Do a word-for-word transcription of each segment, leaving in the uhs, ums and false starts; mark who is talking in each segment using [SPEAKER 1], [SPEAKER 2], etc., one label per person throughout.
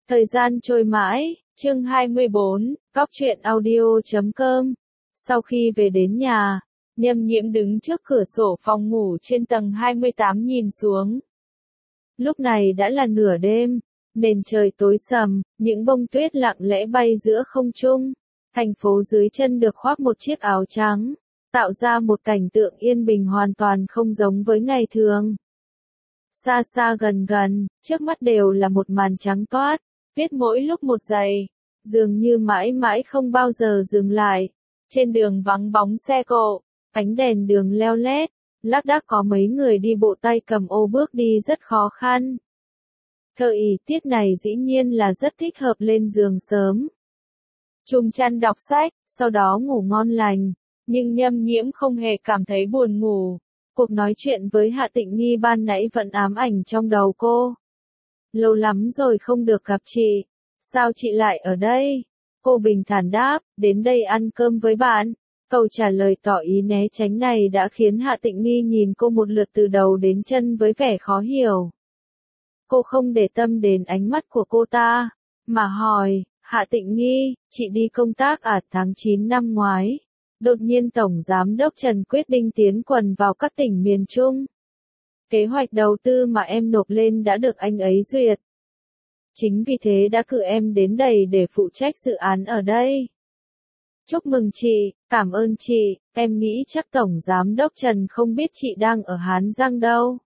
[SPEAKER 1] Thời gian trôi mãi, chương hai mươi bốn, Cóc truyện audio chấm com. Sau khi về đến nhà, Nhâm Nhiễm đứng trước cửa sổ phòng ngủ trên tầng hai mươi tám nhìn xuống. Lúc này đã là nửa đêm, nền trời tối sầm, những bông tuyết lặng lẽ bay giữa không trung. Thành phố dưới chân được khoác một chiếc áo trắng, tạo ra một cảnh tượng yên bình hoàn toàn không giống với ngày thường. Xa xa gần gần, trước mắt đều là một màn trắng toát, viết mỗi lúc một giây, dường như mãi mãi không bao giờ dừng lại. Trên đường vắng bóng xe cộ, ánh đèn đường leo lét, lác đác có mấy người đi bộ tay cầm ô bước đi rất khó khăn. Thời tiết này dĩ nhiên là rất thích hợp lên giường sớm. Chùm chăn đọc sách, sau đó ngủ ngon lành, nhưng Nhâm Nhiễm không hề cảm thấy buồn ngủ. Cuộc nói chuyện với Hạ Tịnh Nghi ban nãy vẫn ám ảnh trong đầu cô. Lâu lắm rồi không được gặp chị, sao chị lại ở đây? Cô bình thản đáp, đến đây ăn cơm với bạn. Câu trả lời tỏ ý né tránh này đã khiến Hạ Tịnh Nghi nhìn cô một lượt từ đầu đến chân với vẻ khó hiểu. Cô không để tâm đến ánh mắt của cô ta, mà hỏi, Hạ Tịnh Nghi, chị đi công tác ở tháng chín năm ngoái. Đột nhiên Tổng Giám đốc Trần quyết định tiến quân vào các tỉnh miền Trung. Kế hoạch đầu tư mà em nộp lên đã được anh ấy duyệt. Chính vì thế đã cử em đến đây để phụ trách dự án ở đây. Chúc mừng chị, cảm ơn chị, em nghĩ chắc Tổng Giám đốc Trần không biết chị đang ở Hán Giang đâu.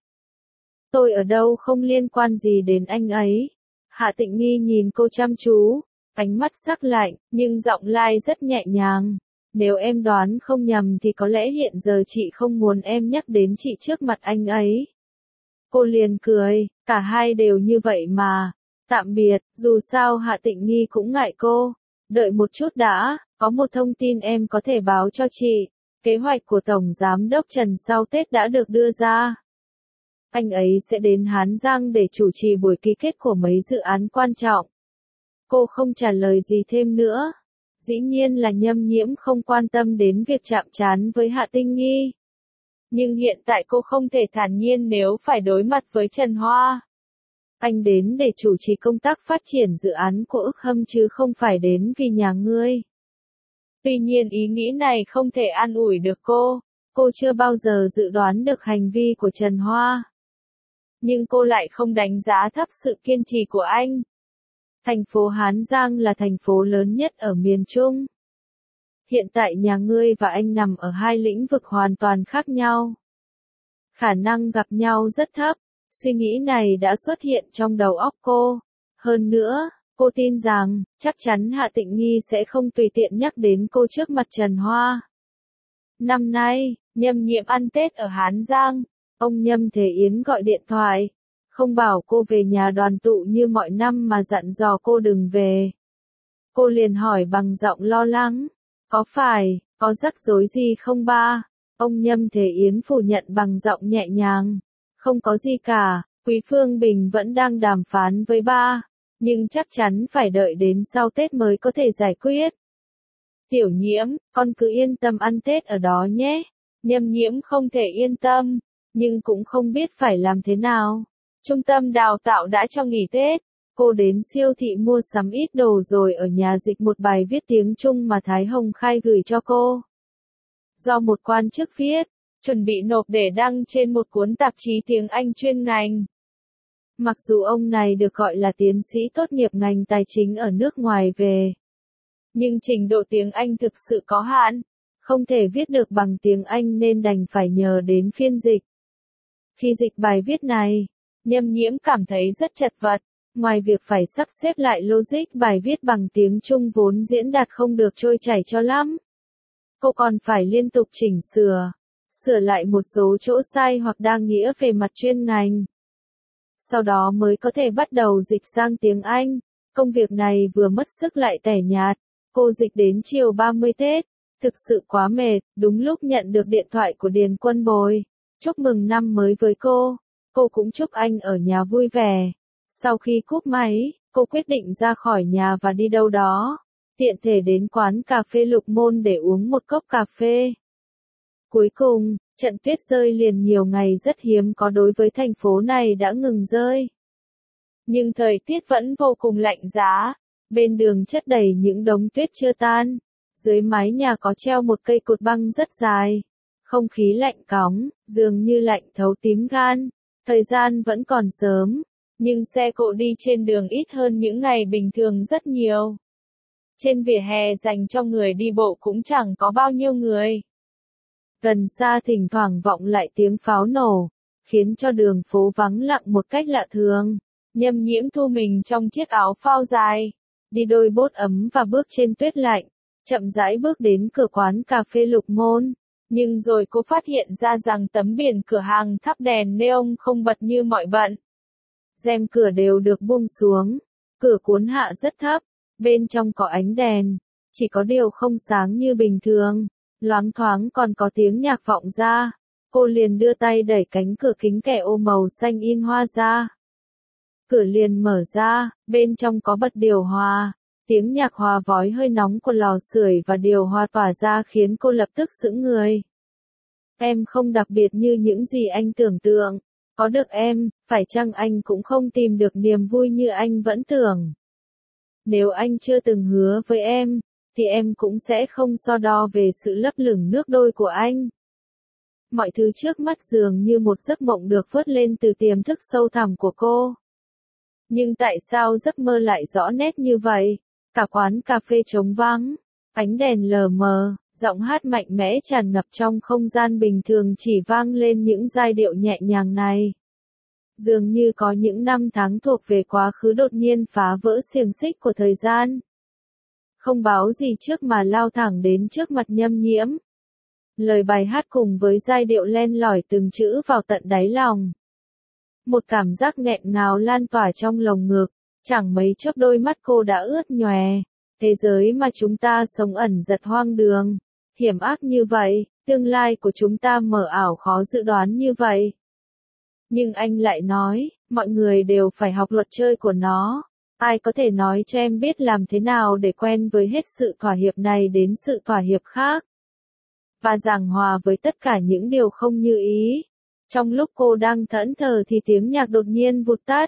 [SPEAKER 1] Tôi ở đâu không liên quan gì đến anh ấy. Hạ Tịnh Nghi nhìn cô chăm chú, ánh mắt sắc lạnh, nhưng giọng lai rất nhẹ nhàng. Nếu em đoán không nhầm thì có lẽ hiện giờ chị không muốn em nhắc đến chị trước mặt anh ấy. Cô liền cười, cả hai đều như vậy mà. Tạm biệt, dù sao Hạ Tịnh Nghi cũng ngại cô. Đợi một chút đã, có một thông tin em có thể báo cho chị. Kế hoạch của Tổng Giám đốc Trần sau Tết đã được đưa ra. Anh ấy sẽ đến Hán Giang để chủ trì buổi ký kết của mấy dự án quan trọng. Cô không trả lời gì thêm nữa. Dĩ nhiên là Nhâm Nhiễm không quan tâm đến việc chạm trán với Hạ Tịnh Nghi. Nhưng hiện tại cô không thể thản nhiên nếu phải đối mặt với Trần Hoa. Anh đến để chủ trì công tác phát triển dự án của Ức Hâm chứ không phải đến vì nhà ngươi. Tuy nhiên ý nghĩ này không thể an ủi được cô. Cô chưa bao giờ dự đoán được hành vi của Trần Hoa. Nhưng cô lại không đánh giá thấp sự kiên trì của anh. Thành phố Hán Giang là thành phố lớn nhất ở miền Trung. Hiện tại nhà ngươi và anh nằm ở hai lĩnh vực hoàn toàn khác nhau. Khả năng gặp nhau rất thấp. Suy nghĩ này đã xuất hiện trong đầu óc cô. Hơn nữa, cô tin rằng, chắc chắn Hạ Tịnh Nghi sẽ không tùy tiện nhắc đến cô trước mặt Trần Hoa. Năm nay, Nhâm Nhiễm ăn Tết ở Hán Giang. Ông Nhâm Thế Yến gọi điện thoại. Không bảo cô về nhà đoàn tụ như mọi năm mà dặn dò cô đừng về. Cô liền hỏi bằng giọng lo lắng. Có phải, có rắc rối gì không ba? Ông Nhâm Thế Yến phủ nhận bằng giọng nhẹ nhàng. Không có gì cả, Quý Phương Bình vẫn đang đàm phán với ba. Nhưng chắc chắn phải đợi đến sau Tết mới có thể giải quyết. Tiểu Nhiễm, con cứ yên tâm ăn Tết ở đó nhé. Nhâm Nhiễm không thể yên tâm, nhưng cũng không biết phải làm thế nào. Trung tâm đào tạo đã cho nghỉ Tết. Cô đến siêu thị mua sắm ít đồ rồi ở nhà dịch một bài viết tiếng Trung mà Thái Hồng Khai gửi cho cô. Do một quan chức viết, chuẩn bị nộp để đăng trên một cuốn tạp chí tiếng Anh chuyên ngành. Mặc dù ông này được gọi là tiến sĩ tốt nghiệp ngành tài chính ở nước ngoài về, nhưng trình độ tiếng Anh thực sự có hạn, không thể viết được bằng tiếng Anh nên đành phải nhờ đến phiên dịch. Khi dịch bài viết này, Nhâm Nhiễm cảm thấy rất chật vật, ngoài việc phải sắp xếp lại logic bài viết bằng tiếng Trung vốn diễn đạt không được trôi chảy cho lắm. Cô còn phải liên tục chỉnh sửa, sửa lại một số chỗ sai hoặc đa nghĩa về mặt chuyên ngành. Sau đó mới có thể bắt đầu dịch sang tiếng Anh. Công việc này vừa mất sức lại tẻ nhạt. Cô dịch đến chiều ba mươi Tết, thực sự quá mệt, đúng lúc nhận được điện thoại của Điền Quân Bồi. Chúc mừng năm mới với cô. Cô cũng chúc anh ở nhà vui vẻ. Sau khi cúp máy, cô quyết định ra khỏi nhà và đi đâu đó. Tiện thể đến quán cà phê Lục Môn để uống một cốc cà phê. Cuối cùng, trận tuyết rơi liền nhiều ngày rất hiếm có đối với thành phố này đã ngừng rơi. Nhưng thời tiết vẫn vô cùng lạnh giá, bên đường chất đầy những đống tuyết chưa tan, dưới mái nhà có treo một cây cột băng rất dài. Không khí lạnh cóng, dường như lạnh thấu tím gan. Thời gian vẫn còn sớm, nhưng xe cộ đi trên đường ít hơn những ngày bình thường rất nhiều. Trên vỉa hè dành cho người đi bộ cũng chẳng có bao nhiêu người. Gần xa thỉnh thoảng vọng lại tiếng pháo nổ, khiến cho đường phố vắng lặng một cách lạ thường. Nhâm Nhiễm thu mình trong chiếc áo phao dài, đi đôi bốt ấm và bước trên tuyết lạnh, chậm rãi bước đến cửa quán cà phê Lục Môn. Nhưng rồi cô phát hiện ra rằng tấm biển cửa hàng thắp đèn neon không bật như mọi bận. Rèm cửa đều được buông xuống, cửa cuốn hạ rất thấp, bên trong có ánh đèn, chỉ có điều không sáng như bình thường, loáng thoáng còn có tiếng nhạc vọng ra. Cô liền đưa tay đẩy cánh cửa kính kẻ ô màu xanh in hoa ra. Cửa liền mở ra, bên trong có bật điều hòa, tiếng nhạc hòa vói hơi nóng của lò sưởi và điều hòa tỏa ra khiến cô lập tức sững người. Em không đặc biệt như những gì anh tưởng tượng, có được em, phải chăng anh cũng không tìm được niềm vui như anh vẫn tưởng. Nếu anh chưa từng hứa với em, thì em cũng sẽ không so đo về sự lấp lửng nước đôi của anh. Mọi thứ trước mắt dường như một giấc mộng được vớt lên từ tiềm thức sâu thẳm của cô. Nhưng tại sao giấc mơ lại rõ nét như vậy? Cả quán cà phê trống vắng, ánh đèn lờ mờ, giọng hát mạnh mẽ tràn ngập trong không gian bình thường chỉ vang lên những giai điệu nhẹ nhàng này. Dường như có những năm tháng thuộc về quá khứ đột nhiên phá vỡ xiềng xích của thời gian. Không báo gì trước mà lao thẳng đến trước mặt Nhâm Nhiễm. Lời bài hát cùng với giai điệu len lỏi từng chữ vào tận đáy lòng. Một cảm giác nghẹn ngào lan tỏa trong lồng ngực, chẳng mấy chốc đôi mắt cô đã ướt nhòe. Thế giới mà chúng ta sống ẩn giật hoang đường, hiểm ác như vậy, tương lai của chúng ta mờ ảo khó dự đoán như vậy. Nhưng anh lại nói, mọi người đều phải học luật chơi của nó. Ai có thể nói cho em biết làm thế nào để quen với hết sự thỏa hiệp này đến sự thỏa hiệp khác. Và giảng hòa với tất cả những điều không như ý. Trong lúc cô đang thẫn thờ thì tiếng nhạc đột nhiên vụt tắt.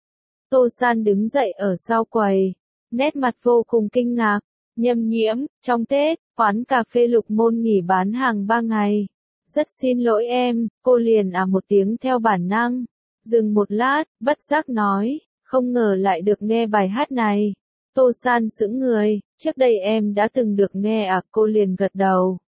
[SPEAKER 1] Tô San đứng dậy ở sau quầy, nét mặt vô cùng kinh ngạc. Nhâm Nhiễm, trong Tết, quán cà phê Lục Môn nghỉ bán hàng ba ngày. Rất xin lỗi em, cô liền à một tiếng theo bản năng. Dừng một lát, bất giác nói, không ngờ lại được nghe bài hát này. Tô San sững người, trước đây em đã từng được nghe à, cô liền gật đầu.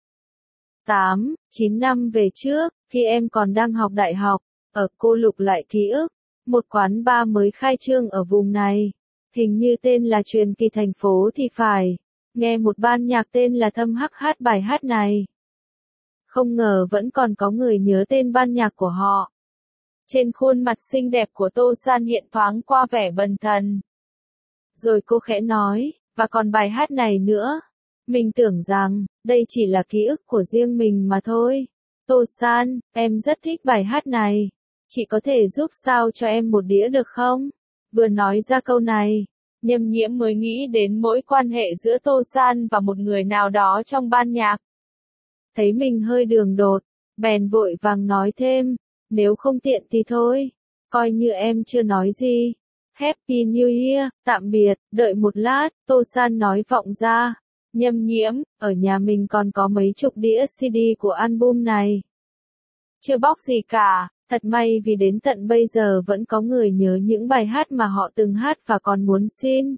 [SPEAKER 1] tám, chín năm về trước, khi em còn đang học đại học, ở cô lục lại ký ức, một quán bar mới khai trương ở vùng này. Hình như tên là Truyền Kỳ Thành Phố thì phải. Nghe một ban nhạc tên là Thâm Hắc hát bài hát này. Không ngờ vẫn còn có người nhớ tên ban nhạc của họ. Trên khuôn mặt xinh đẹp của Tô San hiện thoáng qua vẻ bần thần. Rồi cô khẽ nói, và còn bài hát này nữa. Mình tưởng rằng, đây chỉ là ký ức của riêng mình mà thôi. Tô San, em rất thích bài hát này. Chị có thể giúp sao cho em một đĩa được không? Vừa nói ra câu này, Nhâm Nhiễm mới nghĩ đến mối quan hệ giữa Tô San và một người nào đó trong ban nhạc. Thấy mình hơi đường đột, bèn vội vàng nói thêm, nếu không tiện thì thôi, coi như em chưa nói gì. Happy New Year, tạm biệt, đợi một lát, Tô San nói vọng ra. Nhâm Nhiễm, ở nhà mình còn có mấy chục đĩa xê đê của album này. Chưa bóc gì cả, thật may vì đến tận bây giờ vẫn có người nhớ những bài hát mà họ từng hát và còn muốn xin.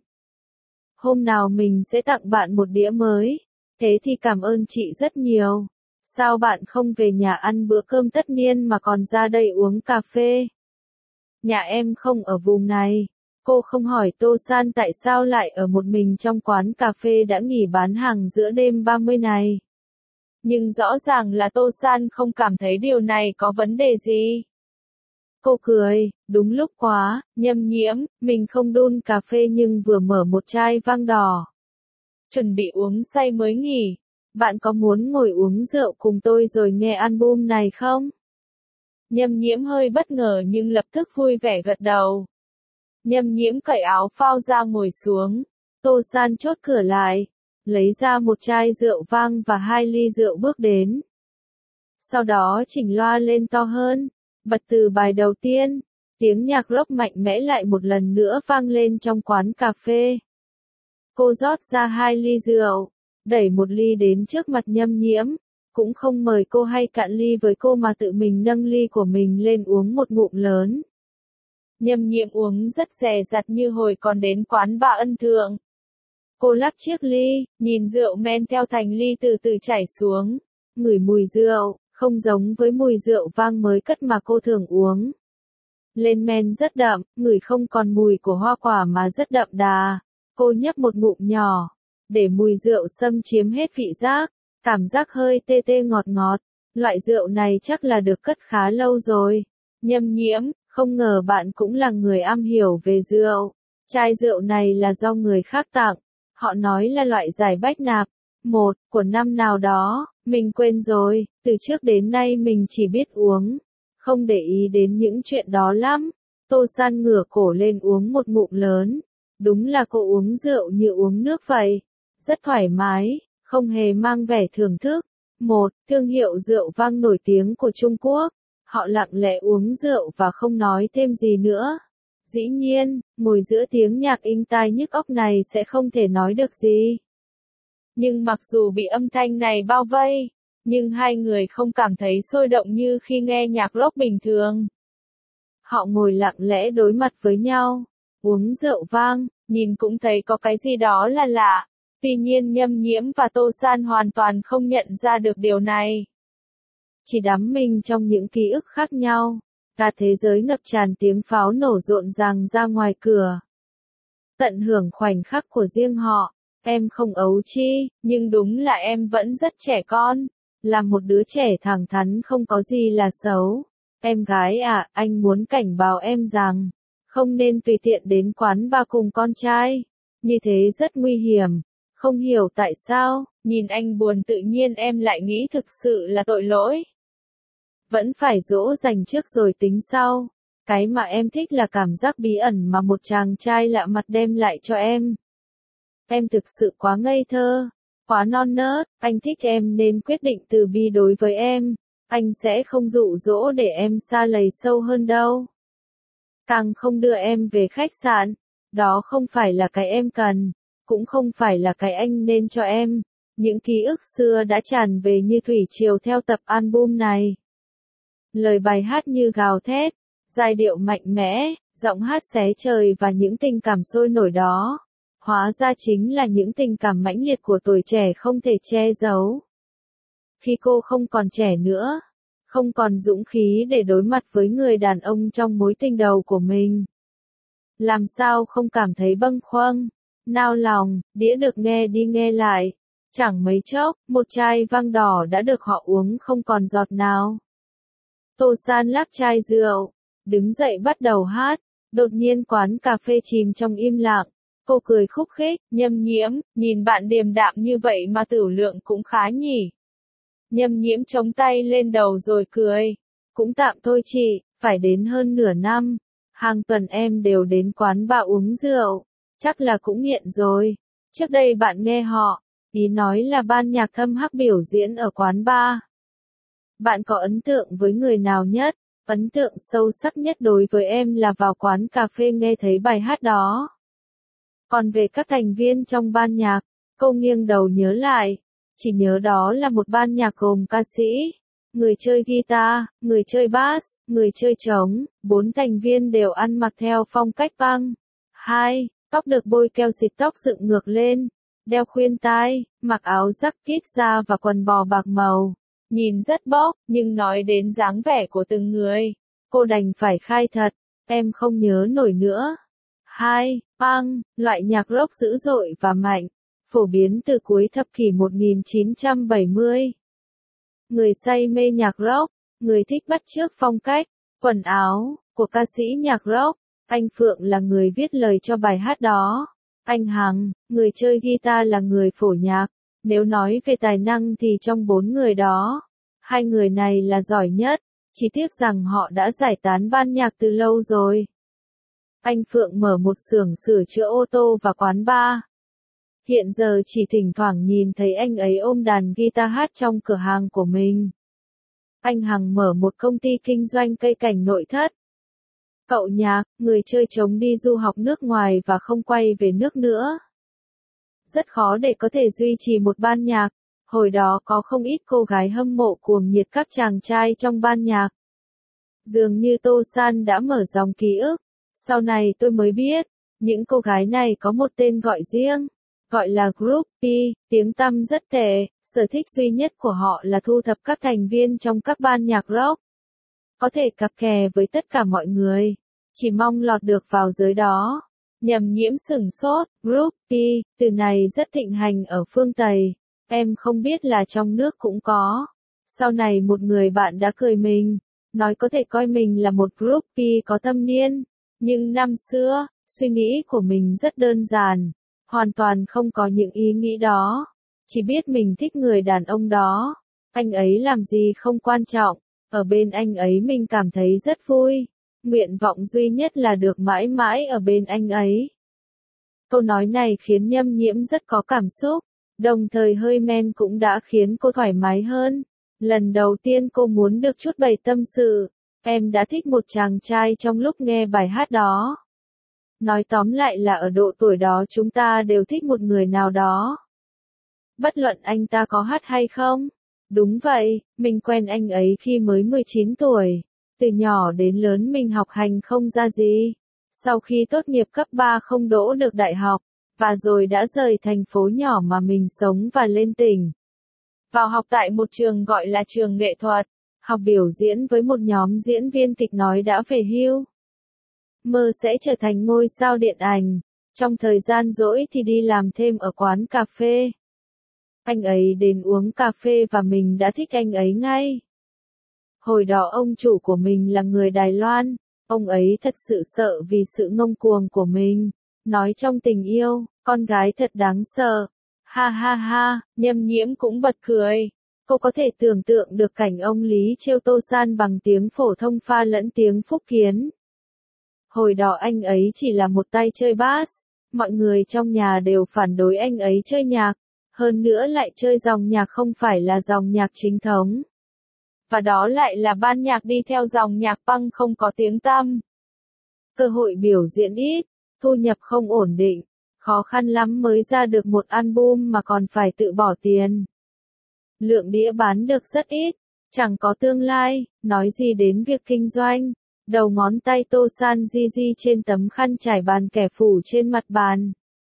[SPEAKER 1] Hôm nào mình sẽ tặng bạn một đĩa mới, thế thì cảm ơn chị rất nhiều. Sao bạn không về nhà ăn bữa cơm tất niên mà còn ra đây uống cà phê? Nhà em không ở vùng này. Cô không hỏi Tô San tại sao lại ở một mình trong quán cà phê đã nghỉ bán hàng giữa đêm ba mươi này. Nhưng rõ ràng là Tô San không cảm thấy điều này có vấn đề gì. Cô cười, đúng lúc quá, Nhâm Nhiễm, mình không đun cà phê nhưng vừa mở một chai vang đỏ. Chuẩn bị uống say mới nghỉ. Bạn có muốn ngồi uống rượu cùng tôi rồi nghe album này không? Nhâm Nhiễm hơi bất ngờ nhưng lập tức vui vẻ gật đầu. Nhâm Nhiễm cởi áo phao ra ngồi xuống. Tô San chốt cửa lại, lấy ra một chai rượu vang và hai ly rượu bước đến. Sau đó chỉnh loa lên to hơn, bật từ bài đầu tiên. Tiếng nhạc rock mạnh mẽ lại một lần nữa vang lên trong quán cà phê. Cô rót ra hai ly rượu, đẩy một ly đến trước mặt Nhâm Nhiễm, cũng không mời cô hay cạn ly với cô mà tự mình nâng ly của mình lên uống một ngụm lớn. Nhâm Nhiễm uống rất dè dặt như hồi còn đến quán bà Ân Thượng. Cô lắc chiếc ly, nhìn rượu men theo thành ly từ từ chảy xuống, ngửi mùi rượu, không giống với mùi rượu vang mới cất mà cô thường uống. Lên men rất đậm, ngửi không còn mùi của hoa quả mà rất đậm đà. Cô nhấp một ngụm nhỏ, để mùi rượu xâm chiếm hết vị giác, cảm giác hơi tê tê ngọt ngọt. Loại rượu này chắc là được cất khá lâu rồi. Nhâm Nhiễm, không ngờ bạn cũng là người am hiểu về rượu. Chai rượu này là do người khác tặng. Họ nói là loại giải bách nạp. Một, của năm nào đó, mình quên rồi, từ trước đến nay mình chỉ biết uống. Không để ý đến những chuyện đó lắm. Tô San ngửa cổ lên uống một ngụm lớn. Đúng là cô uống rượu như uống nước vậy. Rất thoải mái, không hề mang vẻ thưởng thức. Một, thương hiệu rượu vang nổi tiếng của Trung Quốc. Họ lặng lẽ uống rượu và không nói thêm gì nữa. Dĩ nhiên, ngồi giữa tiếng nhạc inh tai nhức óc này sẽ không thể nói được gì. Nhưng mặc dù bị âm thanh này bao vây, nhưng hai người không cảm thấy sôi động như khi nghe nhạc rock bình thường. Họ ngồi lặng lẽ đối mặt với nhau, uống rượu vang, nhìn cũng thấy có cái gì đó là lạ. Tuy nhiên Nhâm Nhiễm và Tô San hoàn toàn không nhận ra được điều này. Chỉ đắm mình trong những ký ức khác nhau, cả thế giới ngập tràn tiếng pháo nổ rộn ràng ra ngoài cửa. Tận hưởng khoảnh khắc của riêng họ, em không ấu chi, nhưng đúng là em vẫn rất trẻ con. Là một đứa trẻ thẳng thắn không có gì là xấu. Em gái à, anh muốn cảnh báo em rằng, không nên tùy tiện đến quán bar cùng con trai. Như thế rất nguy hiểm. Không hiểu tại sao, nhìn anh buồn tự nhiên em lại nghĩ thực sự là tội lỗi. Vẫn phải dỗ dành trước rồi tính sau. Cái mà em thích là cảm giác bí ẩn mà một chàng trai lạ mặt đem lại cho em. Em thực sự quá ngây thơ, quá non nớt, anh thích em nên quyết định từ bi đối với em. Anh sẽ không dụ dỗ để em sa lầy sâu hơn đâu. Càng không đưa em về khách sạn. Đó không phải là cái em cần. Cũng không phải là cái anh nên cho em. Những ký ức xưa đã tràn về như thủy triều theo tập album này. Lời bài hát như gào thét, giai điệu mạnh mẽ, giọng hát xé trời và những tình cảm sôi nổi đó. Hóa ra chính là những tình cảm mãnh liệt của tuổi trẻ không thể che giấu. Khi cô không còn trẻ nữa, không còn dũng khí để đối mặt với người đàn ông trong mối tình đầu của mình. Làm sao không cảm thấy bâng khuâng, nao lòng, đĩa được nghe đi nghe lại. Chẳng mấy chốc, một chai vang đỏ đã được họ uống không còn giọt nào. Tô San lắc chai rượu, đứng dậy bắt đầu hát. Đột nhiên quán cà phê chìm trong im lặng. Cô cười khúc khích, Nhâm Nhiễm, nhìn bạn điềm đạm như vậy mà tửu lượng cũng khá nhỉ. Nhâm Nhiễm chống tay lên đầu rồi cười. Cũng tạm thôi chị, phải đến hơn nửa năm. Hàng tuần em đều đến quán bar uống rượu. Chắc là cũng nghiện rồi. Trước đây bạn nghe họ, ý nói là ban nhạc Thâm Hắc biểu diễn ở quán bar. Bạn có ấn tượng với người nào nhất? Ấn tượng sâu sắc nhất đối với em là vào quán cà phê nghe thấy bài hát đó. Còn về các thành viên trong ban nhạc, cô nghiêng đầu nhớ lại. Chỉ nhớ đó là một ban nhạc gồm ca sĩ, người chơi guitar, người chơi bass, người chơi trống, bốn thành viên đều ăn mặc theo phong cách punk. Hai, tóc được bôi keo xịt tóc dựng ngược lên, đeo khuyên tai, mặc áo jacket da và quần bò bạc màu. Nhìn rất bốc, nhưng nói đến dáng vẻ của từng người, cô đành phải khai thật, em không nhớ nổi nữa. Hai, punk, loại nhạc rock dữ dội và mạnh, phổ biến từ cuối thập kỷ một nghìn chín trăm bảy mươi. Người say mê nhạc rock, người thích bắt chước phong cách, quần áo của ca sĩ nhạc rock. Anh Phượng là người viết lời cho bài hát đó. Anh Hằng, người chơi guitar là người phổ nhạc. Nếu nói về tài năng thì trong bốn người đó, hai người này là giỏi nhất. Chỉ tiếc rằng họ đã giải tán ban nhạc từ lâu rồi. Anh Phượng mở một xưởng sửa chữa ô tô và quán bar. Hiện giờ chỉ thỉnh thoảng nhìn thấy anh ấy ôm đàn guitar hát trong cửa hàng của mình. Anh Hằng mở một công ty kinh doanh cây cảnh nội thất. Cậu nhạc, người chơi trống đi du học nước ngoài và không quay về nước nữa. Rất khó để có thể duy trì một ban nhạc. Hồi đó có không ít cô gái hâm mộ cuồng nhiệt các chàng trai trong ban nhạc. Dường như Tô San đã mở dòng ký ức. Sau này tôi mới biết, những cô gái này có một tên gọi riêng, gọi là groupie, tiếng tăm rất tệ, sở thích duy nhất của họ là thu thập các thành viên trong các ban nhạc rock. Có thể cặp kè với tất cả mọi người, chỉ mong lọt được vào giới đó. Nhầm Nhiễm sửng sốt, groupie, từ này rất thịnh hành ở phương Tây, em không biết là trong nước cũng có. Sau này một người bạn đã cười mình, nói có thể coi mình là một groupie có thâm niên, nhưng năm xưa, suy nghĩ của mình rất đơn giản, hoàn toàn không có những ý nghĩ đó, chỉ biết mình thích người đàn ông đó, anh ấy làm gì không quan trọng, ở bên anh ấy mình cảm thấy rất vui, nguyện vọng duy nhất là được mãi mãi ở bên anh ấy. Câu nói này khiến Nhâm Nhiễm rất có cảm xúc, đồng thời hơi men cũng đã khiến cô thoải mái hơn. Lần đầu tiên cô muốn được chút bày tâm sự, em đã thích một chàng trai trong lúc nghe bài hát đó. Nói tóm lại là ở độ tuổi đó chúng ta đều thích một người nào đó. Bất luận anh ta có hát hay không. Đúng vậy, mình quen anh ấy khi mới mười chín tuổi. Từ nhỏ đến lớn mình học hành không ra gì. Sau khi tốt nghiệp cấp ba không đỗ được đại học, và rồi đã rời thành phố nhỏ mà mình sống và lên tỉnh. Vào học tại một trường gọi là trường nghệ thuật, học biểu diễn với một nhóm diễn viên kịch nói đã về hưu. Mơ sẽ trở thành ngôi sao điện ảnh, trong thời gian rỗi thì đi làm thêm ở quán cà phê. Anh ấy đến uống cà phê và mình đã thích anh ấy ngay. Hồi đó ông chủ của mình là người Đài Loan, ông ấy thật sự sợ vì sự ngông cuồng của mình, nói trong tình yêu, con gái thật đáng sợ. Ha ha ha, Nhâm Nhiễm cũng bật cười. Cô có thể tưởng tượng được cảnh ông Lý trêu Tô San bằng tiếng phổ thông pha lẫn tiếng Phúc Kiến. Hồi đó anh ấy chỉ là một tay chơi bass, mọi người trong nhà đều phản đối anh ấy chơi nhạc, hơn nữa lại chơi dòng nhạc không phải là dòng nhạc chính thống. Và đó lại là ban nhạc đi theo dòng nhạc punk không có tiếng tăm. Cơ hội biểu diễn ít, thu nhập không ổn định, khó khăn lắm mới ra được một album mà còn phải tự bỏ tiền. Lượng đĩa bán được rất ít, chẳng có tương lai, nói gì đến việc kinh doanh. Đầu ngón tay Tô San di di trên tấm khăn trải bàn kẻ phủ trên mặt bàn.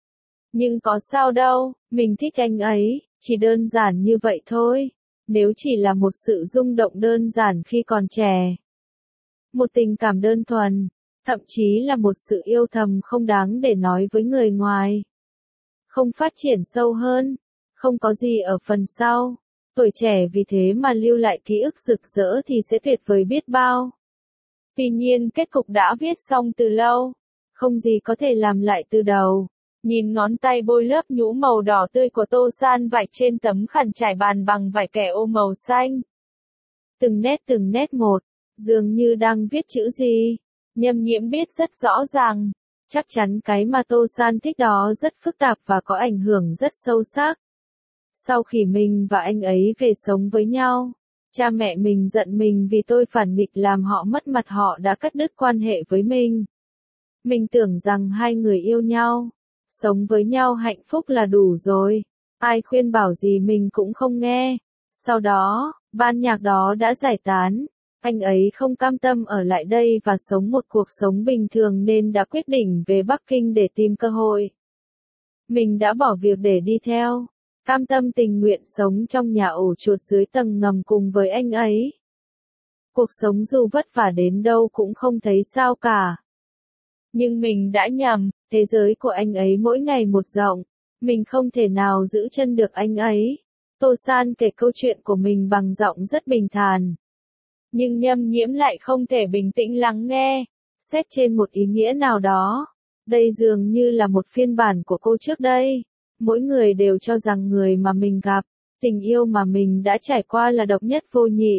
[SPEAKER 1] Nhưng có sao đâu, mình thích anh ấy, chỉ đơn giản như vậy thôi. Nếu chỉ là một sự rung động đơn giản khi còn trẻ. Một tình cảm đơn thuần, thậm chí là một sự yêu thầm không đáng để nói với người ngoài. Không phát triển sâu hơn, không có gì ở phần sau. Tuổi trẻ vì thế mà lưu lại ký ức rực rỡ thì sẽ tuyệt vời biết bao. Tuy nhiên kết cục đã viết xong từ lâu, không gì có thể làm lại từ đầu. Nhìn ngón tay bôi lớp nhũ màu đỏ tươi của Tô San vạch trên tấm khăn trải bàn bằng vải kẻ ô màu xanh. Từng nét từng nét một, dường như đang viết chữ gì. Nhâm Nhiễm biết rất rõ ràng, chắc chắn cái mà Tô San thích đó rất phức tạp và có ảnh hưởng rất sâu sắc. Sau khi mình và anh ấy về sống với nhau, cha mẹ mình giận mình vì tôi phản nghịch làm họ mất mặt, họ đã cắt đứt quan hệ với mình. Mình tưởng rằng hai người yêu nhau, sống với nhau hạnh phúc là đủ rồi, ai khuyên bảo gì mình cũng không nghe. Sau đó, ban nhạc đó đã giải tán, anh ấy không cam tâm ở lại đây và sống một cuộc sống bình thường nên đã quyết định về Bắc Kinh để tìm cơ hội. Mình đã bỏ việc để đi theo, cam tâm tình nguyện sống trong nhà ổ chuột dưới tầng ngầm cùng với anh ấy. Cuộc sống dù vất vả đến đâu cũng không thấy sao cả. Nhưng mình đã nhầm, thế giới của anh ấy mỗi ngày một rộng, mình không thể nào giữ chân được anh ấy. Tô San kể câu chuyện của mình bằng giọng rất bình thản. Nhưng Nhâm Nhiễm lại không thể bình tĩnh lắng nghe. Xét trên một ý nghĩa nào đó, đây dường như là một phiên bản của cô trước đây. Mỗi người đều cho rằng người mà mình gặp, tình yêu mà mình đã trải qua là độc nhất vô nhị.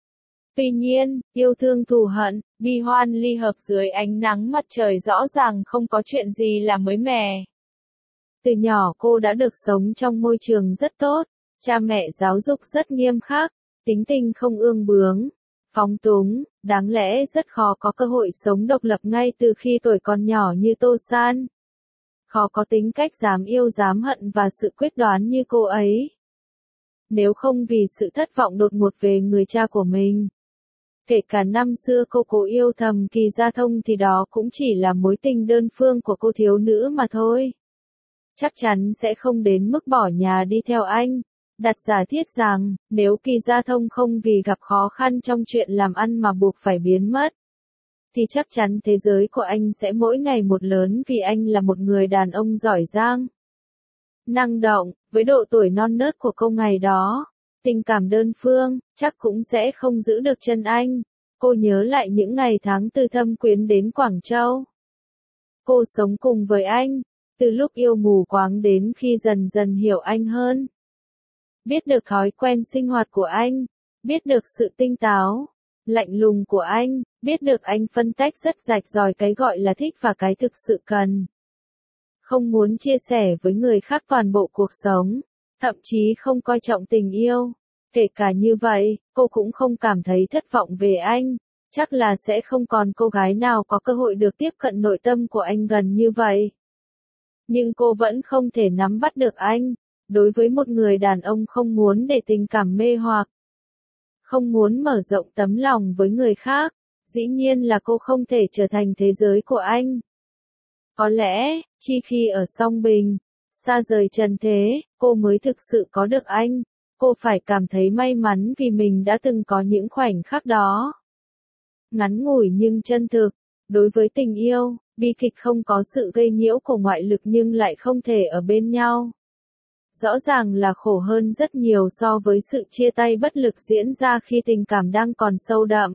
[SPEAKER 1] Tuy nhiên, yêu thương thù hận, bi hoan ly hợp dưới ánh nắng mặt trời rõ ràng không có chuyện gì là mới mẻ. Từ nhỏ cô đã được sống trong môi trường rất tốt, cha mẹ giáo dục rất nghiêm khắc, tính tình không ương bướng, phóng túng, đáng lẽ rất khó có cơ hội sống độc lập ngay từ khi tuổi còn nhỏ như Tô San. Khó có tính cách dám yêu dám hận và sự quyết đoán như cô ấy. Nếu không vì sự thất vọng đột ngột về người cha của mình. Kể cả năm xưa cô cố yêu thầm Kỳ Gia Thông thì đó cũng chỉ là mối tình đơn phương của cô thiếu nữ mà thôi. Chắc chắn sẽ không đến mức bỏ nhà đi theo anh. Đặt giả thiết rằng, nếu Kỳ Gia Thông không vì gặp khó khăn trong chuyện làm ăn mà buộc phải biến mất, thì chắc chắn thế giới của anh sẽ mỗi ngày một lớn vì anh là một người đàn ông giỏi giang. Năng động, với độ tuổi non nớt của cô ngày đó, tình cảm đơn phương, chắc cũng sẽ không giữ được chân anh. Cô nhớ lại những ngày tháng từ Thâm Quyến đến Quảng Châu. Cô sống cùng với anh, từ lúc yêu mù quáng đến khi dần dần hiểu anh hơn. Biết được thói quen sinh hoạt của anh, biết được sự tinh táo, lạnh lùng của anh, biết được anh phân tách rất rạch ròi cái gọi là thích và cái thực sự cần. Không muốn chia sẻ với người khác toàn bộ cuộc sống, thậm chí không coi trọng tình yêu. Kể cả như vậy, cô cũng không cảm thấy thất vọng về anh. Chắc là sẽ không còn cô gái nào có cơ hội được tiếp cận nội tâm của anh gần như vậy. Nhưng cô vẫn không thể nắm bắt được anh. Đối với một người đàn ông không muốn để tình cảm mê hoặc, không muốn mở rộng tấm lòng với người khác, dĩ nhiên là cô không thể trở thành thế giới của anh. Có lẽ, chỉ khi ở song bình, xa rời trần thế, cô mới thực sự có được anh. Cô phải cảm thấy may mắn vì mình đã từng có những khoảnh khắc đó. Ngắn ngủi nhưng chân thực. Đối với tình yêu, bi kịch không có sự gây nhiễu của ngoại lực nhưng lại không thể ở bên nhau. Rõ ràng là khổ hơn rất nhiều so với sự chia tay bất lực diễn ra khi tình cảm đang còn sâu đậm.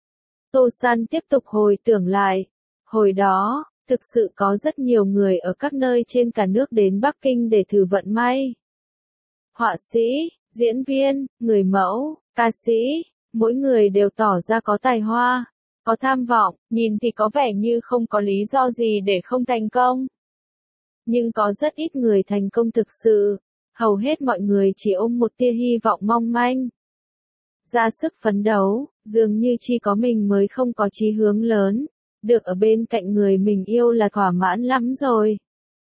[SPEAKER 1] Tô San tiếp tục hồi tưởng lại. Hồi đó, thực sự có rất nhiều người ở các nơi trên cả nước đến Bắc Kinh để thử vận may. Họa sĩ, diễn viên, người mẫu, ca sĩ, mỗi người đều tỏ ra có tài hoa, có tham vọng, nhìn thì có vẻ như không có lý do gì để không thành công. Nhưng có rất ít người thành công thực sự, hầu hết mọi người chỉ ôm một tia hy vọng mong manh. Ra sức phấn đấu, dường như chỉ có mình mới không có chí hướng lớn, được ở bên cạnh người mình yêu là thỏa mãn lắm rồi.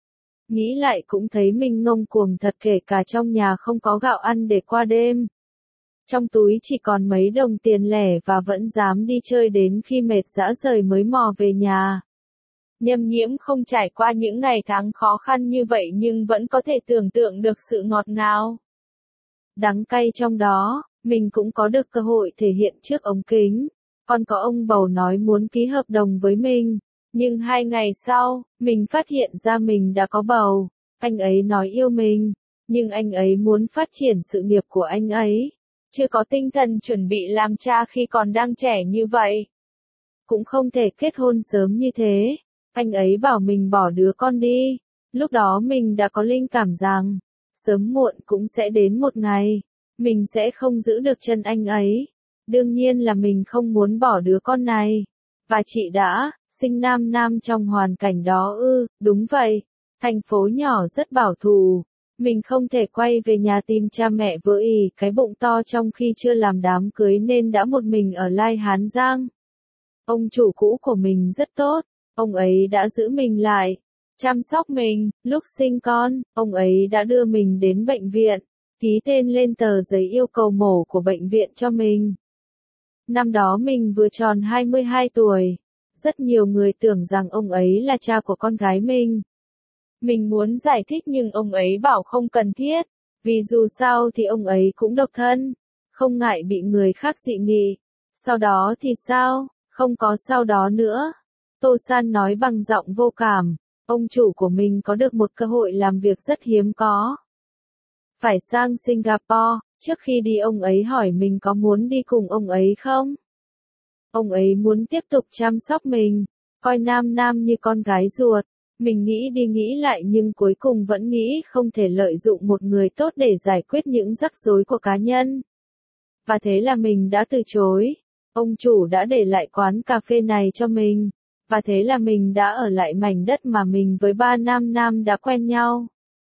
[SPEAKER 1] Nghĩ lại cũng thấy mình ngông cuồng thật, kể cả trong nhà không có gạo ăn để qua đêm. Trong túi chỉ còn mấy đồng tiền lẻ và vẫn dám đi chơi đến khi mệt rã rời mới mò về nhà. Nhâm Nhiễm không trải qua những ngày tháng khó khăn như vậy nhưng vẫn có thể tưởng tượng được sự ngọt ngào. Đắng cay trong đó, mình cũng có được cơ hội thể hiện trước ống kính. Còn có ông bầu nói muốn ký hợp đồng với mình. Nhưng hai ngày sau, mình phát hiện ra mình đã có bầu. Anh ấy nói yêu mình, nhưng anh ấy muốn phát triển sự nghiệp của anh ấy. Chưa có tinh thần chuẩn bị làm cha khi còn đang trẻ như vậy. Cũng không thể kết hôn sớm như thế. Anh ấy bảo mình bỏ đứa con đi. Lúc đó mình đã có linh cảm rằng, sớm muộn cũng sẽ đến một ngày, mình sẽ không giữ được chân anh ấy. Đương nhiên là mình không muốn bỏ đứa con này. Và chị đã, sinh nam nam trong hoàn cảnh đó ư, đúng vậy. Thành phố nhỏ rất bảo thủ. Mình không thể quay về nhà tìm cha mẹ vỡ ì cái bụng to trong khi chưa làm đám cưới nên đã một mình ở Lai Hán Giang. Ông chủ cũ của mình rất tốt. Ông ấy đã giữ mình lại, chăm sóc mình. Lúc sinh con, ông ấy đã đưa mình đến bệnh viện, ký tên lên tờ giấy yêu cầu mổ của bệnh viện cho mình. Năm đó mình vừa tròn hai mươi hai tuổi. Rất nhiều người tưởng rằng ông ấy là cha của con gái mình. Mình muốn giải thích nhưng ông ấy bảo không cần thiết, vì dù sao thì ông ấy cũng độc thân, không ngại bị người khác dị nghị. Sau đó thì sao? Không có sau đó nữa. Tô San nói bằng giọng vô cảm, ông chủ của mình có được một cơ hội làm việc rất hiếm có. Phải sang Singapore, trước khi đi ông ấy hỏi mình có muốn đi cùng ông ấy không? Ông ấy muốn tiếp tục chăm sóc mình, coi Nam Nam như con gái ruột. Mình nghĩ đi nghĩ lại nhưng cuối cùng vẫn nghĩ không thể lợi dụng một người tốt để giải quyết những rắc rối của cá nhân. Và thế là mình đã từ chối. Ông chủ đã để lại quán cà phê này cho mình. Và thế là mình đã ở lại mảnh đất mà mình với ba Nam Nam đã quen nhau.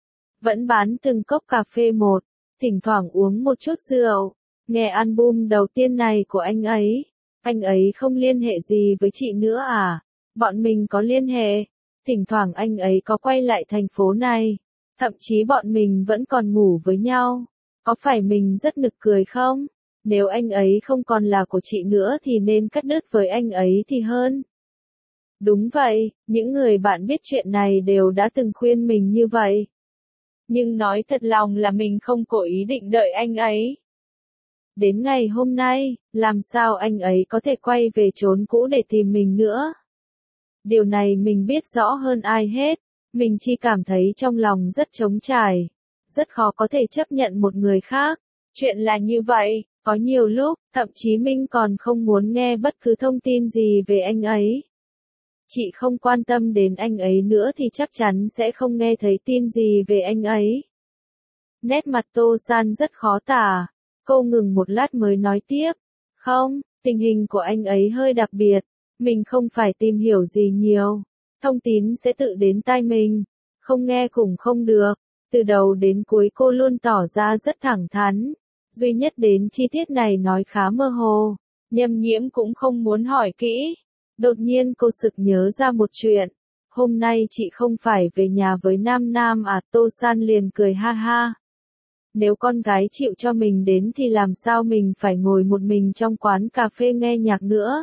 [SPEAKER 1] Vẫn bán từng cốc cà phê một, thỉnh thoảng uống một chút rượu. Nghe album đầu tiên này của anh ấy, Anh ấy không liên hệ gì với chị nữa à? Bọn mình có liên hệ. Thỉnh thoảng anh ấy có quay lại thành phố này. Thậm chí bọn mình vẫn còn ngủ với nhau. Có phải mình rất nực cười không? Nếu anh ấy không còn là của chị nữa thì nên cắt đứt với anh ấy thì hơn. Đúng vậy, những người bạn biết chuyện này đều đã từng khuyên mình như vậy. Nhưng nói thật lòng là mình không có ý định đợi anh ấy. Đến ngày hôm nay, làm sao anh ấy có thể quay về chốn cũ để tìm mình nữa? Điều này mình biết rõ hơn ai hết. Mình chỉ cảm thấy trong lòng rất trống trải. Rất khó có thể chấp nhận một người khác. Chuyện là như vậy, có nhiều lúc, thậm chí mình còn không muốn nghe bất cứ thông tin gì về anh ấy. Chị không quan tâm đến anh ấy nữa thì chắc chắn sẽ không nghe thấy tin gì về anh ấy. Nét mặt Tô San rất khó tả. Cô ngừng một lát mới nói tiếp. Không, tình hình của anh ấy hơi đặc biệt. Mình không phải tìm hiểu gì nhiều. Thông tin sẽ tự đến tai mình. Không nghe cũng không được. Từ đầu đến cuối cô luôn tỏ ra rất thẳng thắn. Duy nhất đến chi tiết này nói khá mơ hồ. Nhâm Nhiễm cũng không muốn hỏi kỹ. Đột nhiên cô sực nhớ ra một chuyện. Hôm nay chị không phải về nhà với Nam Nam à? Tô San liền cười ha ha. Nếu con gái chịu cho mình đến thì làm sao mình phải ngồi một mình trong quán cà phê nghe nhạc nữa?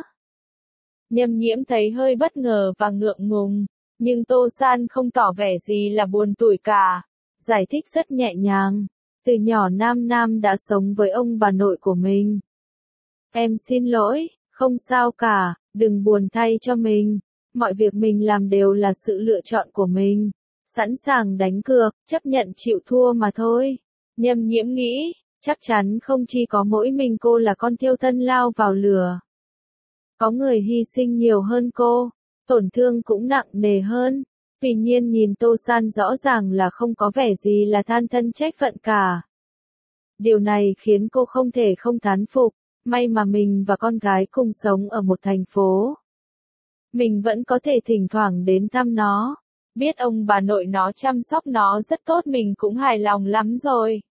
[SPEAKER 1] Nhâm Nhiễm thấy hơi bất ngờ và ngượng ngùng, nhưng Tô San không tỏ vẻ gì là buồn tủi cả. Giải thích rất nhẹ nhàng. Từ nhỏ Nam Nam đã sống với ông bà nội của mình. Em xin lỗi, không sao cả, đừng buồn thay cho mình. Mọi việc mình làm đều là sự lựa chọn của mình. Sẵn sàng đánh cược, chấp nhận chịu thua mà thôi. Nhâm Nhiễm nghĩ, chắc chắn không chỉ có mỗi mình cô là con thiêu thân lao vào lửa. Có người hy sinh nhiều hơn cô, tổn thương cũng nặng nề hơn. Tuy nhiên nhìn Tô San rõ ràng là không có vẻ gì là than thân trách phận cả. Điều này khiến cô không thể không thán phục, may mà mình và con gái cùng sống ở một thành phố. Mình vẫn có thể thỉnh thoảng đến thăm nó. Biết ông bà nội nó chăm sóc nó rất tốt mình cũng hài lòng lắm rồi.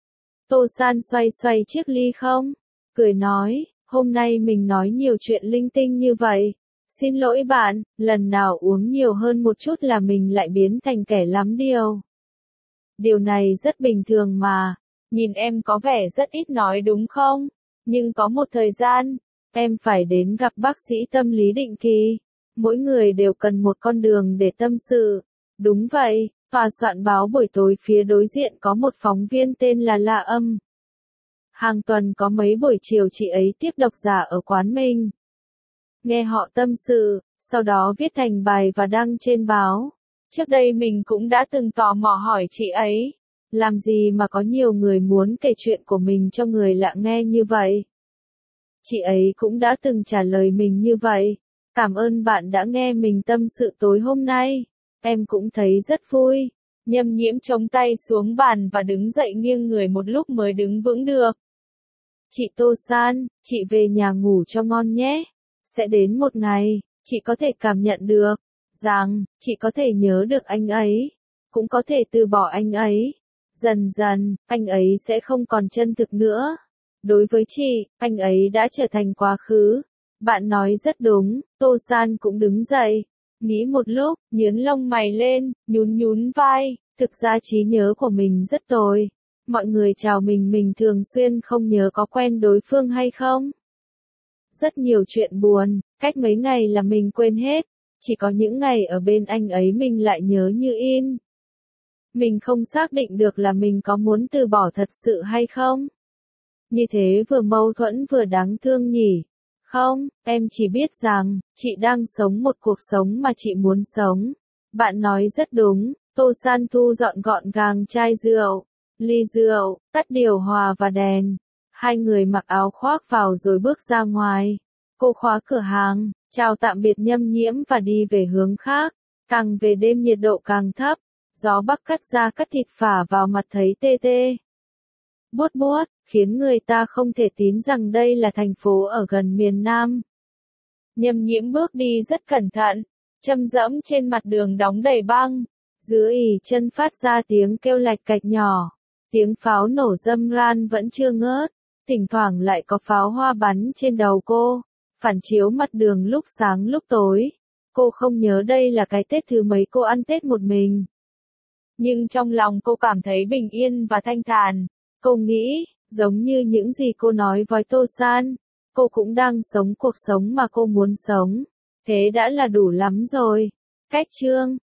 [SPEAKER 1] Tô San xoay xoay chiếc ly không, cười nói, hôm nay mình nói nhiều chuyện linh tinh như vậy. Xin lỗi bạn, lần nào uống nhiều hơn một chút là mình lại biến thành kẻ lắm điều. Điều này rất bình thường mà, nhìn em có vẻ rất ít nói đúng không? Nhưng có một thời gian, em phải đến gặp bác sĩ tâm lý định kỳ. Mỗi người đều cần một con đường để tâm sự. Đúng vậy, tòa soạn báo buổi tối phía đối diện có một phóng viên tên là La Âm. Hàng tuần có mấy buổi chiều chị ấy tiếp độc giả ở quán mình. Nghe họ tâm sự, sau đó viết thành bài và đăng trên báo. Trước đây mình cũng đã từng tò mò hỏi chị ấy, làm gì mà có nhiều người muốn kể chuyện của mình cho người lạ nghe như vậy. Chị ấy cũng đã từng trả lời mình như vậy. Cảm ơn bạn đã nghe mình tâm sự tối hôm nay. Em cũng thấy rất vui. Nhâm Nhiễm chống tay xuống bàn và đứng dậy nghiêng người một lúc mới đứng vững được. Chị Tô San, chị về nhà ngủ cho ngon nhé. Sẽ đến một ngày, chị có thể cảm nhận được, rằng, chị có thể nhớ được anh ấy, cũng có thể từ bỏ anh ấy. Dần dần, anh ấy sẽ không còn chân thực nữa. Đối với chị, anh ấy đã trở thành quá khứ. Bạn nói rất đúng. Tô San cũng đứng dậy. Nghĩ một lúc, nhướng lông mày lên, nhún nhún vai. Thực ra trí nhớ của mình rất tồi. Mọi người chào mình mình thường xuyên không nhớ có quen đối phương hay không. Rất nhiều chuyện buồn, cách mấy ngày là mình quên hết. Chỉ có những ngày ở bên anh ấy mình lại nhớ như in. Mình không xác định được là mình có muốn từ bỏ thật sự hay không. Như thế vừa mâu thuẫn vừa đáng thương nhỉ. Không, em chỉ biết rằng, chị đang sống một cuộc sống mà chị muốn sống. Bạn nói rất đúng. Tô San thu dọn gọn gàng chai rượu, ly rượu, tắt điều hòa và đèn. Hai người mặc áo khoác vào rồi bước ra ngoài. Cô khóa cửa hàng, chào tạm biệt Nhâm Nhiễm và đi về hướng khác. Càng về đêm nhiệt độ càng thấp. Gió bắc cắt da cắt thịt phả vào mặt thấy tê tê. Buốt buốt, khiến người ta không thể tin rằng đây là thành phố ở gần miền Nam. Nhâm Nhiễm bước đi rất cẩn thận, châm dẫm trên mặt đường đóng đầy băng. Dưới ỉ chân phát ra tiếng kêu lạch cạch nhỏ. Tiếng pháo nổ râm ran vẫn chưa ngớt. Thỉnh thoảng lại có pháo hoa bắn trên đầu cô. phản chiếu mặt đường lúc sáng lúc tối. Cô không nhớ đây là cái Tết thứ mấy cô ăn Tết một mình. Nhưng trong lòng cô cảm thấy bình yên và thanh thản. Cô nghĩ, giống như những gì cô nói với Tô San, cô cũng đang sống cuộc sống mà cô muốn sống. Thế đã là đủ lắm rồi. Cách chương